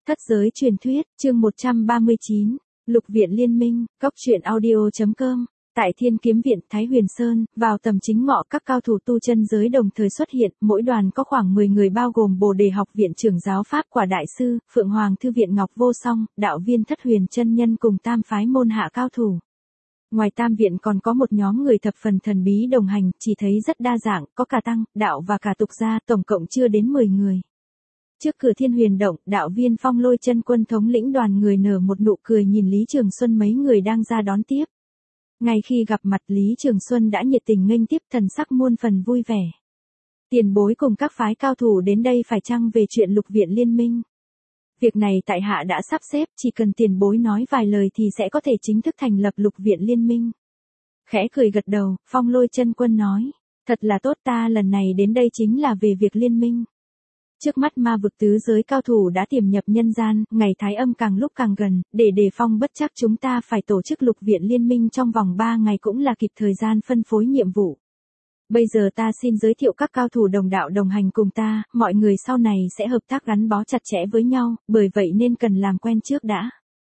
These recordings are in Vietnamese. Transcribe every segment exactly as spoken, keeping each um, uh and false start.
Thất giới truyền thuyết, chương một trăm ba mươi chín, Lục viện liên minh, cóc truyện audio.com. Tại Thiên Kiếm Viện Thái Huyền Sơn, vào tầm chính ngọ các cao thủ tu chân giới đồng thời xuất hiện, mỗi đoàn có khoảng mười người bao gồm Bồ Đề học viện trưởng giáo Pháp Quả Đại Sư, Phượng Hoàng Thư viện Ngọc Vô Song, đạo viên Thất Huyền chân nhân cùng tam phái môn hạ cao thủ. Ngoài tam viện còn có một nhóm người thập phần thần bí đồng hành, chỉ thấy rất đa dạng, có cả tăng, đạo và cả tục gia, tổng cộng chưa đến mười người. Trước cửa Thiên Huyền Động, đạo viên Phong Lôi chân quân thống lĩnh đoàn người nở một nụ cười nhìn Lý Trường Xuân mấy người đang ra đón tiếp. Ngay khi gặp mặt Lý Trường Xuân đã nhiệt tình nghênh tiếp, thần sắc muôn phần vui vẻ. Tiền bối cùng các phái cao thủ đến đây phải chăng về chuyện Lục viện liên minh? Việc này tại hạ đã sắp xếp, chỉ cần tiền bối nói vài lời thì sẽ có thể chính thức thành lập Lục viện liên minh. Khẽ cười gật đầu, Phong Lôi chân quân nói, thật là tốt, ta lần này đến đây chính là về việc liên minh. Trước mắt ma vực tứ giới cao thủ đã tiềm nhập nhân gian, ngày thái âm càng lúc càng gần, để đề phòng bất trắc chúng ta phải tổ chức Lục viện liên minh trong vòng ba ngày cũng là kịp thời gian phân phối nhiệm vụ. Bây giờ ta xin giới thiệu các cao thủ đồng đạo đồng hành cùng ta, mọi người sau này sẽ hợp tác gắn bó chặt chẽ với nhau, bởi vậy nên cần làm quen trước đã.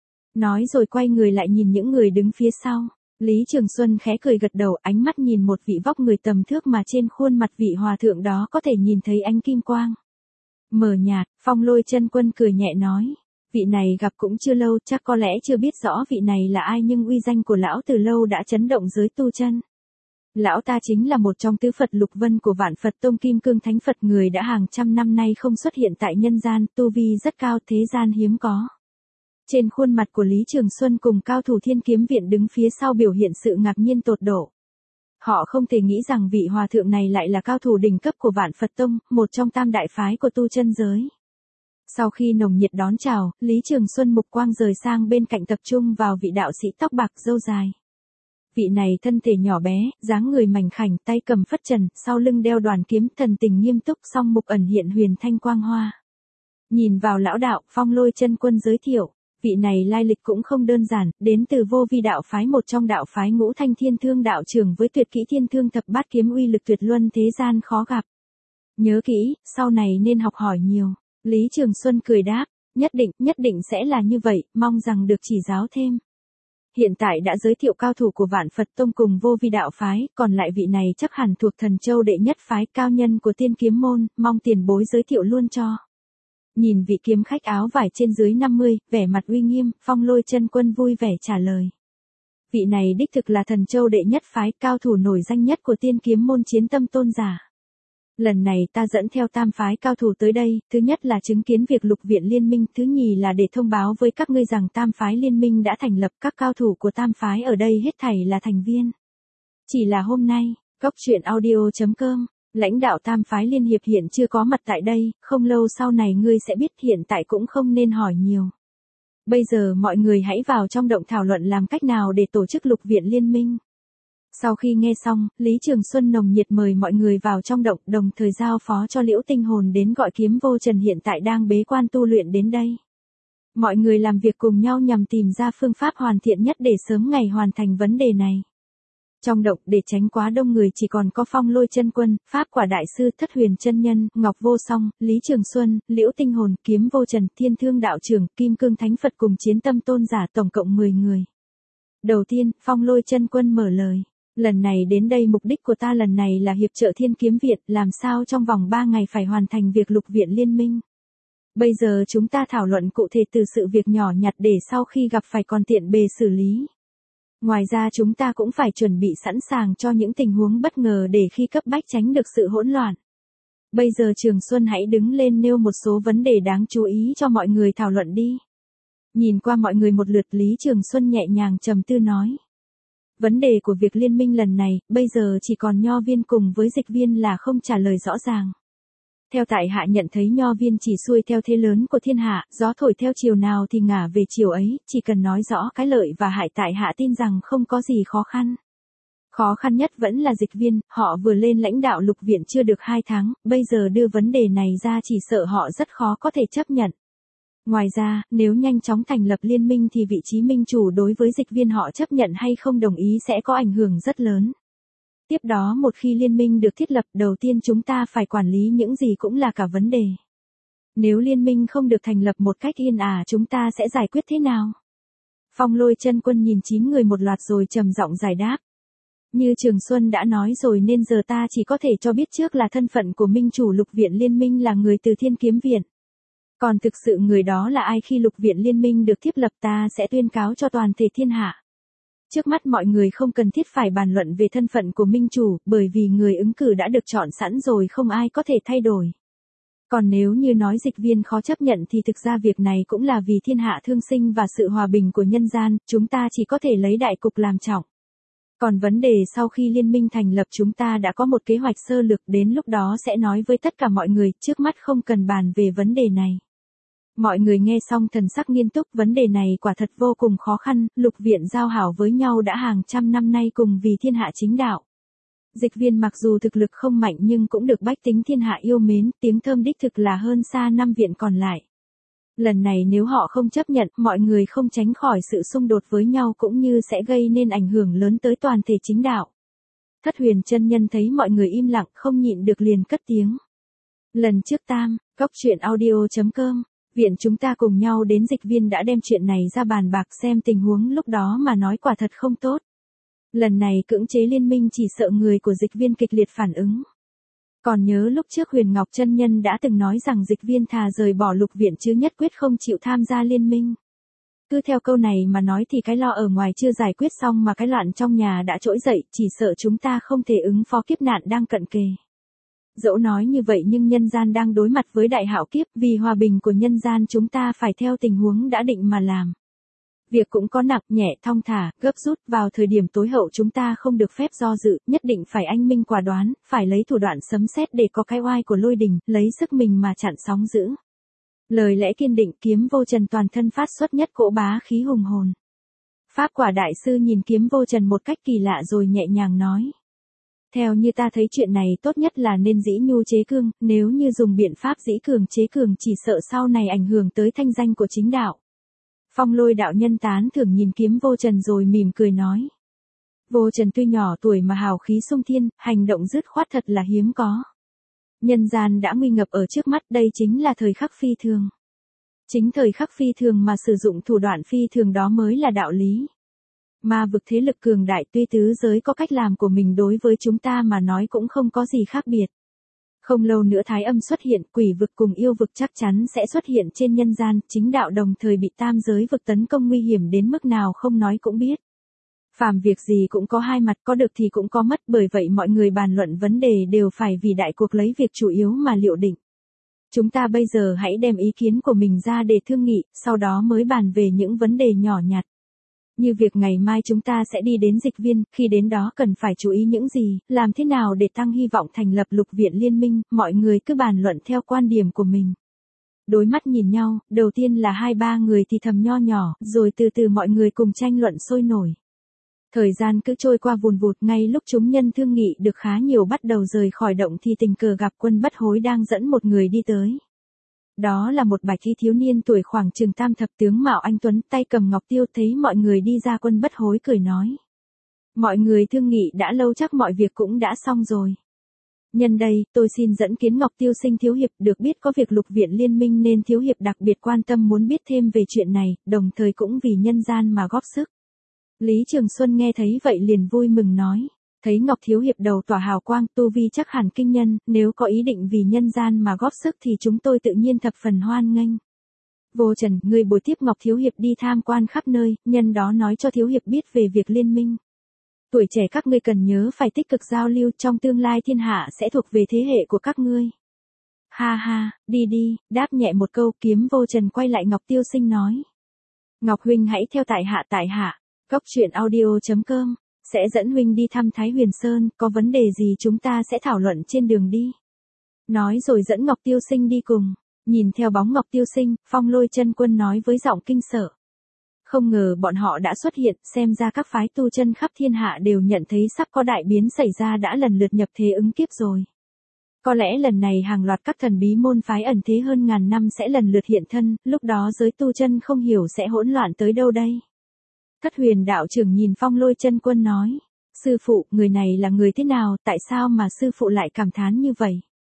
Nói rồi quay người lại nhìn những người đứng phía sau. Lý Trường Xuân khẽ cười gật đầu, ánh mắt nhìn một vị vóc người tầm thước mà trên khuôn mặt vị hòa thượng đó có thể nhìn thấy ánh kim quang. Mờ nhạt, Phong Lôi chân quân cười nhẹ nói, vị này gặp cũng chưa lâu, chắc có lẽ chưa biết rõ vị này là ai, nhưng uy danh của lão từ lâu đã chấn động giới tu chân. Lão ta chính là một trong tứ Phật lục vân của Vạn Phật Tông Kim Cương Thánh Phật, người đã hàng trăm năm nay không xuất hiện tại nhân gian, tu vi rất cao, thế gian hiếm có. Trên khuôn mặt của Lý Trường Xuân cùng cao thủ Thiên Kiếm Viện đứng phía sau biểu hiện sự ngạc nhiên tột độ. Họ không thể nghĩ rằng vị hòa thượng này lại là cao thủ đỉnh cấp của Vạn Phật Tông, một trong tam đại phái của tu chân giới. Sau khi nồng nhiệt đón chào, Lý Trường Xuân mục quang rời sang bên cạnh tập trung vào vị đạo sĩ tóc bạc râu dài. Vị này thân thể nhỏ bé, dáng người mảnh khảnh, tay cầm phất trần, sau lưng đeo đoàn kiếm, thần tình nghiêm túc, song mục ẩn hiện huyền thanh quang hoa. Nhìn vào lão đạo, Phong Lôi chân quân giới thiệu, vị này lai lịch cũng không đơn giản, đến từ Vô Vi đạo phái, một trong đạo phái Ngũ Thanh Thiên Thương đạo trưởng với tuyệt kỹ Thiên Thương thập bát kiếm uy lực tuyệt luân thế gian khó gặp. Nhớ kỹ, sau này nên học hỏi nhiều. Lý Trường Xuân cười đáp, nhất định, nhất định sẽ là như vậy, mong rằng được chỉ giáo thêm. Hiện tại đã giới thiệu cao thủ của Vạn Phật Tông cùng Vô Vi đạo phái, còn lại vị này chắc hẳn thuộc Thần Châu đệ nhất phái, cao nhân của Tiên Kiếm môn, mong tiền bối giới thiệu luôn cho. Nhìn vị kiếm khách áo vải trên dưới năm mươi, vẻ mặt uy nghiêm, Phong Lôi chân quân vui vẻ trả lời. Vị này đích thực là Thần Châu đệ nhất phái, cao thủ nổi danh nhất của Tiên Kiếm môn Chiến Tâm tôn giả. Lần này ta dẫn theo tam phái cao thủ tới đây, thứ nhất là chứng kiến việc Lục viện liên minh, thứ nhì là để thông báo với các ngươi rằng tam phái liên minh đã thành lập, các cao thủ của tam phái ở đây hết thảy là thành viên. Chỉ là hôm nay, cóc truyện audio.com, lãnh đạo tam phái liên hiệp hiện chưa có mặt tại đây, không lâu sau này ngươi sẽ biết, hiện tại cũng không nên hỏi nhiều. Bây giờ mọi người hãy vào trong động thảo luận làm cách nào để tổ chức Lục viện liên minh. Sau khi nghe xong, Lý Trường Xuân nồng nhiệt mời mọi người vào trong động, đồng thời giao phó cho Liễu Tinh Hồn đến gọi Kiếm Vô Trần hiện tại đang bế quan tu luyện đến đây. Mọi người làm việc cùng nhau nhằm tìm ra phương pháp hoàn thiện nhất để sớm ngày hoàn thành vấn đề này. Trong động, để tránh quá đông người, chỉ còn có Phong Lôi chân quân, Pháp Quả Đại Sư, Thất Huyền chân nhân, Ngọc Vô Song, Lý Trường Xuân, Liễu Tinh Hồn, Kiếm Vô Trần, Thiên Thương đạo trưởng, Kim Cương Thánh Phật cùng Chiến Tâm tôn giả, tổng cộng mười người. Đầu tiên, Phong Lôi chân quân mở lời. Lần này đến đây, mục đích của ta lần này là hiệp trợ Thiên Kiếm Viện, làm sao trong vòng ba ngày phải hoàn thành việc Lục viện liên minh. Bây giờ chúng ta thảo luận cụ thể từ sự việc nhỏ nhặt để sau khi gặp phải còn tiện bề xử lý. Ngoài ra chúng ta cũng phải chuẩn bị sẵn sàng cho những tình huống bất ngờ để khi cấp bách tránh được sự hỗn loạn. Bây giờ Trường Xuân hãy đứng lên nêu một số vấn đề đáng chú ý cho mọi người thảo luận đi. Nhìn qua mọi người một lượt, Lý Trường Xuân nhẹ nhàng trầm tư nói. Vấn đề của việc liên minh lần này, bây giờ chỉ còn Nho Viên cùng với Dịch Viên là không trả lời rõ ràng. Theo tại hạ nhận thấy Nho Viên chỉ xuôi theo thế lớn của thiên hạ, gió thổi theo chiều nào thì ngả về chiều ấy, chỉ cần nói rõ cái lợi và hại tại hạ tin rằng không có gì khó khăn. Khó khăn nhất vẫn là Dịch Viên, họ vừa lên lãnh đạo Lục viện chưa được hai tháng, bây giờ đưa vấn đề này ra chỉ sợ họ rất khó có thể chấp nhận. Ngoài ra, nếu nhanh chóng thành lập liên minh thì vị trí minh chủ đối với Dịch Viên họ chấp nhận hay không đồng ý sẽ có ảnh hưởng rất lớn. Tiếp đó một khi liên minh được thiết lập, đầu tiên chúng ta phải quản lý những gì cũng là cả vấn đề. Nếu liên minh không được thành lập một cách yên ả chúng ta sẽ giải quyết thế nào? Phong Lôi Chân Quân nhìn chín người một loạt rồi trầm giọng giải đáp. Như Trường Xuân đã nói rồi nên giờ ta chỉ có thể cho biết trước là thân phận của minh chủ Lục Viện Liên Minh là người từ Thiên Kiếm Viện. Còn thực sự người đó là ai khi Lục Viện Liên Minh được thiết lập ta sẽ tuyên cáo cho toàn thể thiên hạ. Trước mắt mọi người không cần thiết phải bàn luận về thân phận của minh chủ, bởi vì người ứng cử đã được chọn sẵn rồi không ai có thể thay đổi. Còn nếu như nói dịch viên khó chấp nhận thì thực ra việc này cũng là vì thiên hạ thương sinh và sự hòa bình của nhân gian, chúng ta chỉ có thể lấy đại cục làm trọng. Còn vấn đề sau khi liên minh thành lập chúng ta đã có một kế hoạch sơ lược, đến lúc đó sẽ nói với tất cả mọi người, trước mắt không cần bàn về vấn đề này. Mọi người nghe xong thần sắc nghiêm túc, vấn đề này quả thật vô cùng khó khăn, Lục Viện giao hảo với nhau đã hàng trăm năm nay cùng vì thiên hạ chính đạo. Dịch viên mặc dù thực lực không mạnh nhưng cũng được bách tính thiên hạ yêu mến, tiếng thơm đích thực là hơn xa năm viện còn lại. Lần này nếu họ không chấp nhận, mọi người không tránh khỏi sự xung đột với nhau cũng như sẽ gây nên ảnh hưởng lớn tới toàn thể chính đạo. Thất Huyền chân nhân thấy mọi người im lặng không nhịn được liền cất tiếng. Lần trước tam, cốc truyện audio chấm com, viện chúng ta cùng nhau đến dịch viên đã đem chuyện này ra bàn bạc xem tình huống lúc đó mà nói quả thật không tốt. Lần này cưỡng chế liên minh chỉ sợ người của dịch viên kịch liệt phản ứng. Còn nhớ lúc trước Huyền Ngọc chân nhân đã từng nói rằng dịch viên thà rời bỏ Lục Viện chứ nhất quyết không chịu tham gia liên minh. Cứ theo câu này mà nói thì cái lo ở ngoài chưa giải quyết xong mà cái loạn trong nhà đã trỗi dậy, chỉ sợ chúng ta không thể ứng phó kiếp nạn đang cận kề. Dẫu nói như vậy nhưng nhân gian đang đối mặt với đại hạo kiếp, vì hòa bình của nhân gian chúng ta phải theo tình huống đã định mà làm. Việc cũng có nặng nhẹ thong thả, gấp rút, vào thời điểm tối hậu chúng ta không được phép do dự, nhất định phải anh minh quả đoán, phải lấy thủ đoạn sấm sét để có cái oai của lôi đình, lấy sức mình mà chặn sóng dữ. Lời lẽ kiên định, Kiếm Vô Trần toàn thân phát xuất nhất cỗ bá khí hùng hồn. Pháp Quả đại sư nhìn Kiếm Vô Trần một cách kỳ lạ rồi nhẹ nhàng nói. Theo như ta thấy chuyện này tốt nhất là nên dĩ nhu chế cương, nếu như dùng biện pháp dĩ cường chế cường chỉ sợ sau này ảnh hưởng tới thanh danh của chính đạo. Phong Lôi đạo nhân tán thưởng nhìn Kiếm Vô Trần rồi mỉm cười nói. Vô Trần tuy nhỏ tuổi mà hào khí sung thiên, hành động dứt khoát thật là hiếm có. Nhân gian đã nguy ngập ở trước mắt, đây chính là thời khắc phi thường. Chính thời khắc phi thường mà sử dụng thủ đoạn phi thường đó mới là đạo lý. Ma vực thế lực cường đại, tuy tứ giới có cách làm của mình, đối với chúng ta mà nói cũng không có gì khác biệt. Không lâu nữa thái âm xuất hiện, quỷ vực cùng yêu vực chắc chắn sẽ xuất hiện trên nhân gian, chính đạo đồng thời bị tam giới vực tấn công nguy hiểm đến mức nào không nói cũng biết. Phàm việc gì cũng có hai mặt, có được thì cũng có mất, bởi vậy mọi người bàn luận vấn đề đều phải vì đại cuộc lấy việc chủ yếu mà liệu định. Chúng ta bây giờ hãy đem ý kiến của mình ra để thương nghị, sau đó mới bàn về những vấn đề nhỏ nhặt. Như việc ngày mai chúng ta sẽ đi đến dịch viên, khi đến đó cần phải chú ý những gì, làm thế nào để tăng hy vọng thành lập Lục Viện Liên Minh, mọi người cứ bàn luận theo quan điểm của mình. Đối mắt nhìn nhau, đầu tiên là hai ba người thì thầm nho nhỏ, rồi từ từ mọi người cùng tranh luận sôi nổi. Thời gian cứ trôi qua vùn vụt, ngay lúc chúng nhân thương nghị được khá nhiều bắt đầu rời khỏi động thì tình cờ gặp Quân Bất Hối đang dẫn một người đi tới. Đó là một bạch y thiếu niên tuổi khoảng chừng tam thập, tướng mạo anh tuấn, tay cầm ngọc tiêu, thấy mọi người đi ra Quân Bất Hối cười nói. Mọi người thương nghị đã lâu chắc mọi việc cũng đã xong rồi. Nhân đây, tôi xin dẫn kiến Ngọc Tiêu Sinh thiếu hiệp, được biết có việc Lục Viện Liên Minh nên thiếu hiệp đặc biệt quan tâm muốn biết thêm về chuyện này, đồng thời cũng vì nhân gian mà góp sức. Lý Trường Xuân nghe thấy vậy liền vui mừng nói. Thấy Ngọc thiếu hiệp đầu tỏa hào quang, tu vi chắc hẳn kinh nhân, nếu có ý định vì nhân gian mà góp sức thì chúng tôi tự nhiên thập phần hoan nghênh. Vô Trần, người bồi tiếp Ngọc thiếu hiệp đi tham quan khắp nơi, nhân đó nói cho thiếu hiệp biết về việc liên minh. Tuổi trẻ các ngươi cần nhớ phải tích cực giao lưu, trong tương lai thiên hạ sẽ thuộc về thế hệ của các ngươi. Ha ha, đi đi, đáp nhẹ một câu, Kiếm Vô Trần quay lại Ngọc Tiêu Sinh nói. Ngọc huynh hãy theo tại hạ tại hạ, cốc truyện audio chấm com. Sẽ dẫn huynh đi thăm Thái Huyền Sơn, có vấn đề gì chúng ta sẽ thảo luận trên đường đi. Nói rồi dẫn Ngọc Tiêu Sinh đi cùng. Nhìn theo bóng Ngọc Tiêu Sinh, Phong Lôi Chân Quân nói với giọng kinh sợ. Không ngờ bọn họ đã xuất hiện, xem ra các phái tu chân khắp thiên hạ đều nhận thấy sắp có đại biến xảy ra, đã lần lượt nhập thế ứng kiếp rồi. Có lẽ lần này hàng loạt các thần bí môn phái ẩn thế hơn ngàn năm sẽ lần lượt hiện thân, lúc đó giới tu chân không hiểu sẽ hỗn loạn tới đâu đây. Thất Huyền đạo trưởng nhìn Phong Lôi Chân Quân nói, sư phụ, người này là người thế nào, tại sao mà sư phụ lại cảm thán như vậy?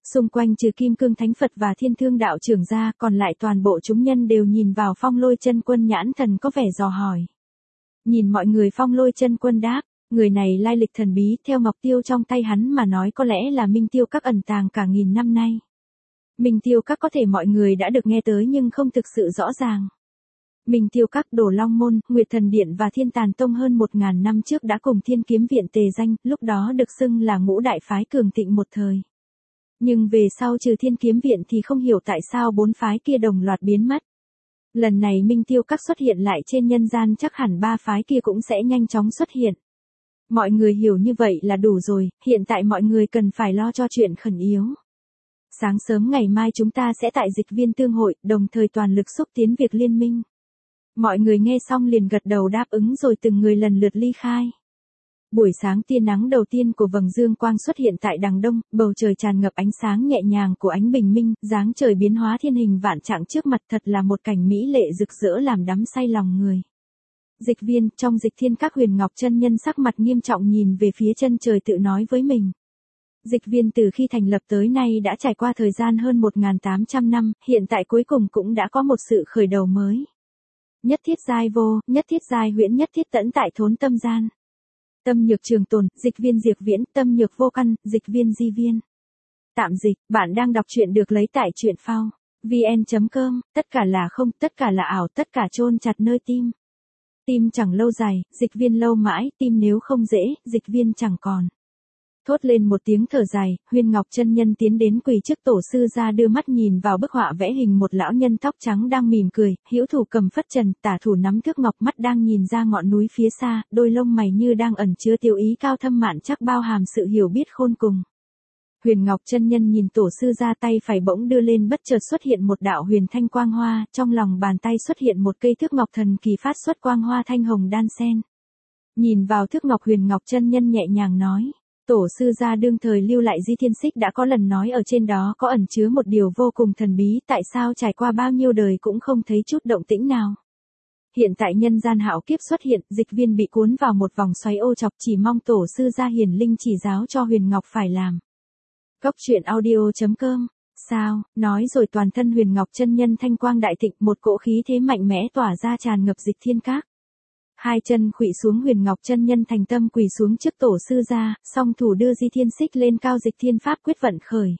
Xung quanh trừ Kim Cương Thánh Phật và Thiên Thương đạo trưởng ra, còn lại toàn bộ chúng nhân đều nhìn vào Phong Lôi Chân Quân, nhãn thần có vẻ dò hỏi. Nhìn mọi người, Phong Lôi Chân Quân đáp, người này lai lịch thần bí, theo ngọc tiêu trong tay hắn mà nói có lẽ là Minh Tiêu Các ẩn tàng cả nghìn năm nay. Minh Tiêu Các có thể mọi người đã được nghe tới nhưng không thực sự rõ ràng. Minh Tiêu Các, Đồ Long Môn, Nguyệt Thần Điện và Thiên Tàn Tông hơn một ngàn năm trước đã cùng Thiên Kiếm Viện tề danh, lúc đó được xưng là ngũ đại phái cường thịnh một thời. Nhưng về sau trừ Thiên Kiếm Viện thì không hiểu tại sao bốn phái kia đồng loạt biến mất. Lần này Minh Tiêu Các xuất hiện lại trên nhân gian, chắc hẳn ba phái kia cũng sẽ nhanh chóng xuất hiện. Mọi người hiểu như vậy là đủ rồi, hiện tại mọi người cần phải lo cho chuyện khẩn yếu. Sáng sớm ngày mai chúng ta sẽ tại Dịch Viên tương hội, đồng thời toàn lực xúc tiến việc liên minh. Mọi người nghe xong liền gật đầu đáp ứng rồi từng người lần lượt ly khai. Buổi sáng tia nắng đầu tiên của vầng dương quang xuất hiện tại đằng đông, bầu trời tràn ngập ánh sáng nhẹ nhàng của ánh bình minh, dáng trời biến hóa thiên hình vạn trạng trước mặt, thật là một cảnh mỹ lệ rực rỡ làm đắm say lòng người. Dịch Viên, trong Dịch Thiên Các, Huyền Ngọc chân nhân sắc mặt nghiêm trọng nhìn về phía chân trời tự nói với mình. Dịch Viên từ khi thành lập tới nay đã trải qua thời gian hơn một nghìn tám trăm năm, hiện tại cuối cùng cũng đã có một sự khởi đầu mới. Nhất thiết giai vô, nhất thiết giai huyễn, nhất thiết tẫn tại thốn tâm gian. Tâm nhược trường tồn, Dịch Viên diệt viễn, tâm nhược vô căn, Dịch Viên di viên. Tạm dịch, bạn đang đọc truyện được lấy tại truyện phao vn chấm com, tất cả là không, tất cả là ảo, tất cả chôn chặt nơi tim. Tim chẳng lâu dài, Dịch Viên lâu mãi, tim nếu không dễ, Dịch Viên chẳng còn. Thốt lên một tiếng thở dài, Huyền Ngọc chân nhân tiến đến quỳ trước tổ sư ra, đưa mắt nhìn vào bức họa vẽ hình một lão nhân tóc trắng đang mỉm cười, hữu thủ cầm phất trần, tả thủ nắm thước ngọc, mắt đang nhìn ra ngọn núi phía xa, đôi lông mày như đang ẩn chứa tiêu ý cao thâm mạn chắc bao hàm sự hiểu biết khôn cùng. Huyền Ngọc chân nhân nhìn tổ sư ra, tay phải bỗng đưa lên, bất chợt xuất hiện một đạo huyền thanh quang hoa, trong lòng bàn tay xuất hiện một cây thước ngọc thần kỳ phát xuất quang hoa thanh hồng đan sen. Nhìn vào thước ngọc, Huyền Ngọc chân nhân nhẹ nhàng nói. Tổ sư gia đương thời lưu lại Di Thiên Xích đã có lần nói ở trên đó có ẩn chứa một điều vô cùng thần bí, tại sao trải qua bao nhiêu đời cũng không thấy chút động tĩnh nào. Hiện tại nhân gian hạo kiếp xuất hiện, Dịch Viên bị cuốn vào một vòng xoáy ô chọc, chỉ mong tổ sư gia hiển linh chỉ giáo cho Huyền Ngọc phải làm. Góc truyện audio chấm com. Sao, nói rồi toàn thân Huyền Ngọc chân nhân thanh quang đại thịnh, một cỗ khí thế mạnh mẽ tỏa ra tràn ngập Dịch Thiên Các. Hai chân khuỵu xuống, Huyền Ngọc chân nhân thành tâm quỳ xuống trước tổ sư gia, song thủ đưa Di Thiên Xích lên cao, Dịch Thiên Pháp quyết vận khởi.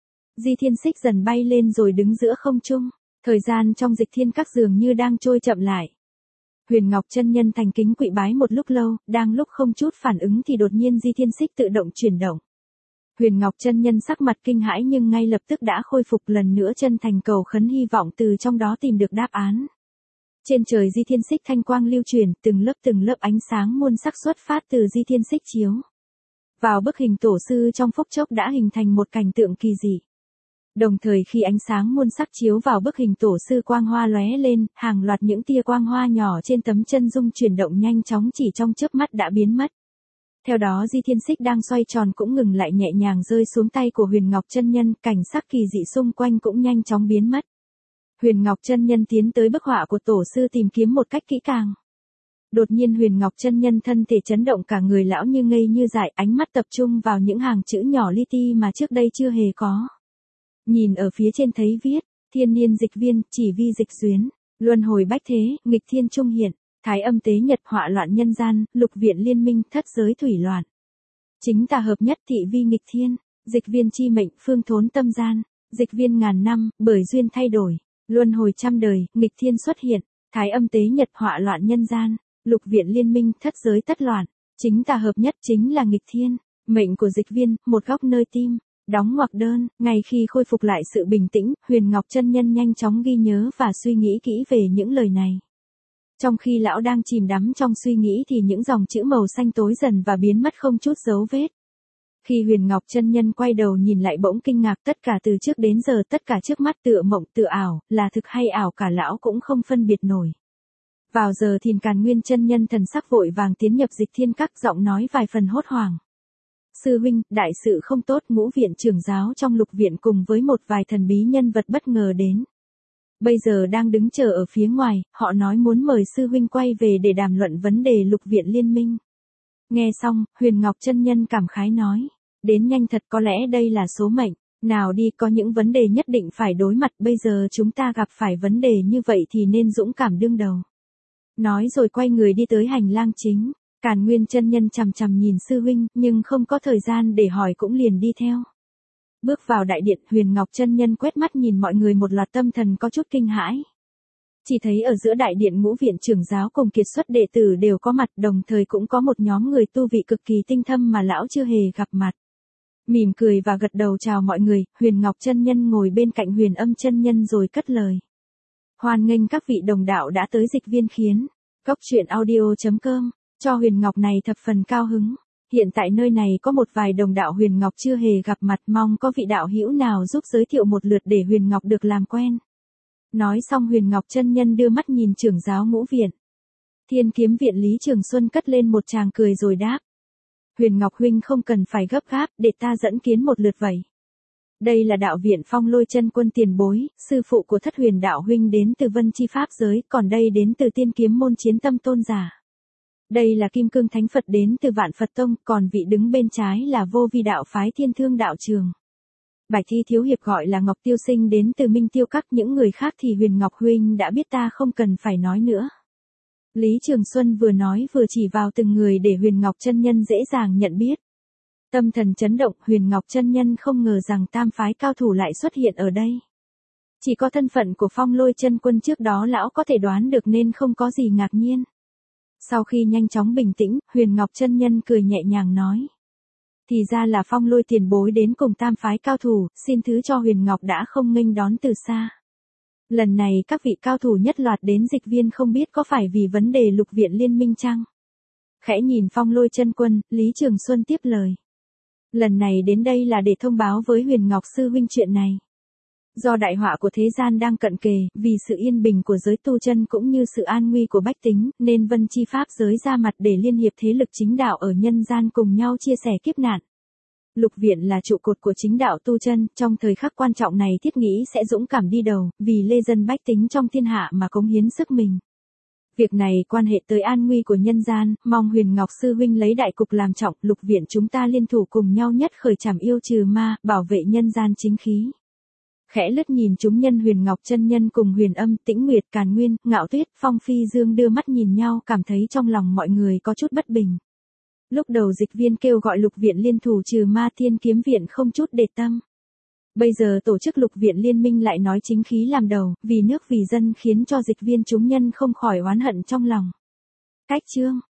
Di Thiên Xích dần bay lên rồi đứng giữa không trung, thời gian trong Dịch Thiên Các dường như đang trôi chậm lại. Huyền Ngọc chân nhân thành kính quỵ bái một lúc lâu, đang lúc không chút phản ứng thì đột nhiên Di Thiên Xích tự động chuyển động. Huyền Ngọc chân nhân sắc mặt kinh hãi nhưng ngay lập tức đã khôi phục, lần nữa chân thành cầu khấn, hy vọng từ trong đó tìm được đáp án. Trên trời Di Thiên Xích thanh quang lưu truyền, từng lớp từng lớp ánh sáng muôn sắc xuất phát từ Di Thiên Xích chiếu vào bức hình tổ sư, trong phút chốc đã hình thành một cảnh tượng kỳ dị. Đồng thời khi ánh sáng muôn sắc chiếu vào bức hình tổ sư, quang hoa lóe lên, hàng loạt những tia quang hoa nhỏ trên tấm chân dung chuyển động nhanh chóng, chỉ trong chớp mắt đã biến mất. Theo đó Di Thiên Xích đang xoay tròn cũng ngừng lại, nhẹ nhàng rơi xuống tay của Huyền Ngọc chân nhân, cảnh sắc kỳ dị xung quanh cũng nhanh chóng biến mất. Huyền Ngọc chân nhân tiến tới bức họa của tổ sư tìm kiếm một cách kỹ càng. Đột nhiên Huyền Ngọc chân nhân thân thể chấn động, cả người lão như ngây như dại, ánh mắt tập trung vào những hàng chữ nhỏ li ti mà trước đây chưa hề có. Nhìn ở phía trên thấy viết, thiên niên dịch viên, chỉ vi dịch duyến, luân hồi bách thế, nghịch thiên trung hiện, thái âm tế nhật, họa loạn nhân gian, lục viện liên minh, thất giới thủy loạn. Chính tà hợp nhất, thị vi nghịch thiên, dịch viên chi mệnh, phương thốn tâm gian, dịch viên ngàn năm, bởi duyên thay đổi. Luân hồi trăm đời, nghịch thiên xuất hiện, thái âm tế nhật, họa loạn nhân gian, lục viện liên minh, thất giới tất loạn, chính tà hợp nhất chính là nghịch thiên, mệnh của Dịch Viên, một góc nơi tim, đóng ngoặc đơn. Ngay khi khôi phục lại sự bình tĩnh, Huyền Ngọc chân nhân nhanh chóng ghi nhớ và suy nghĩ kỹ về những lời này. Trong khi lão đang chìm đắm trong suy nghĩ thì những dòng chữ màu xanh tối dần và biến mất không chút dấu vết. Khi Huyền Ngọc chân nhân quay đầu nhìn lại bỗng kinh ngạc, tất cả từ trước đến giờ, tất cả trước mắt tựa mộng tựa ảo, là thực hay ảo cả lão cũng không phân biệt nổi. Vào giờ thìn Càn Nguyên chân nhân thần sắc vội vàng tiến nhập Dịch Thiên Các, giọng nói vài phần hốt hoảng. Sư huynh, đại sự không tốt, ngũ viện trưởng giáo trong lục viện cùng với một vài thần bí nhân vật bất ngờ đến. Bây giờ đang đứng chờ ở phía ngoài, họ nói muốn mời sư huynh quay về để đàm luận vấn đề lục viện liên minh. Nghe xong, Huyền Ngọc chân nhân cảm khái nói, đến nhanh thật, có lẽ đây là số mệnh. Nào đi, có những vấn đề nhất định phải đối mặt, bây giờ chúng ta gặp phải vấn đề như vậy thì nên dũng cảm đương đầu. Nói rồi quay người đi tới hành lang chính, Càn Nguyên chân nhân chằm chằm nhìn sư huynh, nhưng không có thời gian để hỏi cũng liền đi theo. Bước vào đại điện, Huyền Ngọc chân nhân quét mắt nhìn mọi người một loạt, tâm thần có chút kinh hãi. Chỉ thấy ở giữa đại điện ngũ viện trưởng giáo cùng kiệt xuất đệ tử đều có mặt, đồng thời cũng có một nhóm người tu vị cực kỳ tinh thâm mà lão chưa hề gặp mặt. Mỉm cười và gật đầu chào mọi người, Huyền Ngọc chân nhân ngồi bên cạnh Huyền Âm chân nhân rồi cất lời. Hoan nghênh các vị đồng đạo đã tới Dịch Viên Khiến. Cốc truyện audio chấm com, cho Huyền Ngọc này thập phần cao hứng. Hiện tại nơi này có một vài đồng đạo Huyền Ngọc chưa hề gặp mặt, mong có vị đạo hữu nào giúp giới thiệu một lượt để Huyền Ngọc được làm quen. Nói xong Huyền Ngọc chân nhân đưa mắt nhìn trưởng giáo ngũ viện. Thiên Kiếm viện Lý Trường Xuân cất lên một tràng cười rồi đáp. Huyền Ngọc huynh không cần phải gấp gáp, để ta dẫn kiến một lượt vậy. Đây là đạo viện Phong Lôi chân quân tiền bối, sư phụ của Thất Huyền đạo huynh đến từ Vân Chi Pháp giới, còn đây đến từ Tiên Kiếm môn Chiến Tâm tôn giả. Đây là Kim Cương Thánh Phật đến từ Vạn Phật tông, còn vị đứng bên trái là Vô Vi đạo phái Thiên Thương đạo trường. Bạch Thi thiếu hiệp gọi là Ngọc Tiêu Sinh đến từ Minh Tiêu Các, những người khác thì Huyền Ngọc huynh đã biết, ta không cần phải nói nữa. Lý Trường Xuân vừa nói vừa chỉ vào từng người để Huyền Ngọc chân nhân dễ dàng nhận biết. Tâm thần chấn động, Huyền Ngọc chân nhân không ngờ rằng tam phái cao thủ lại xuất hiện ở đây. Chỉ có thân phận của Phong Lôi chân quân trước đó lão có thể đoán được nên không có gì ngạc nhiên. Sau khi nhanh chóng bình tĩnh, Huyền Ngọc chân nhân cười nhẹ nhàng nói. Thì ra là Phong Lôi tiền bối đến cùng tam phái cao thủ, xin thứ cho Huyền Ngọc đã không nghênh đón từ xa. Lần này các vị cao thủ nhất loạt đến Dịch Viên không biết có phải vì vấn đề lục viện liên minh chăng? Khẽ nhìn Phong Lôi chân quân, Lý Trường Xuân tiếp lời. Lần này đến đây là để thông báo với Huyền Ngọc sư huynh chuyện này. Do đại họa của thế gian đang cận kề, vì sự yên bình của giới tu chân cũng như sự an nguy của bách tính, nên Vân Chi Pháp giới ra mặt để liên hiệp thế lực chính đạo ở nhân gian cùng nhau chia sẻ kiếp nạn. Lục viện là trụ cột của chính đạo tu chân, trong thời khắc quan trọng này thiết nghĩ sẽ dũng cảm đi đầu, vì lê dân bách tính trong thiên hạ mà cống hiến sức mình. Việc này quan hệ tới an nguy của nhân gian, mong Huyền Ngọc sư huynh lấy đại cục làm trọng, lục viện chúng ta liên thủ cùng nhau nhất khởi trảm yêu trừ ma, bảo vệ nhân gian chính khí. Khẽ lướt nhìn chúng nhân, Huyền Ngọc chân nhân cùng Huyền Âm, Tĩnh Nguyệt, Càn Nguyên, Ngạo Tuyết, Phong Phi Dương đưa mắt nhìn nhau, cảm thấy trong lòng mọi người có chút bất bình. Lúc đầu Dịch Viên kêu gọi lục viện liên thủ trừ ma, Thiên Kiếm viện không chút để tâm. Bây giờ tổ chức lục viện liên minh lại nói chính khí làm đầu, vì nước vì dân, khiến cho Dịch Viên chúng nhân không khỏi oán hận trong lòng. Cách chương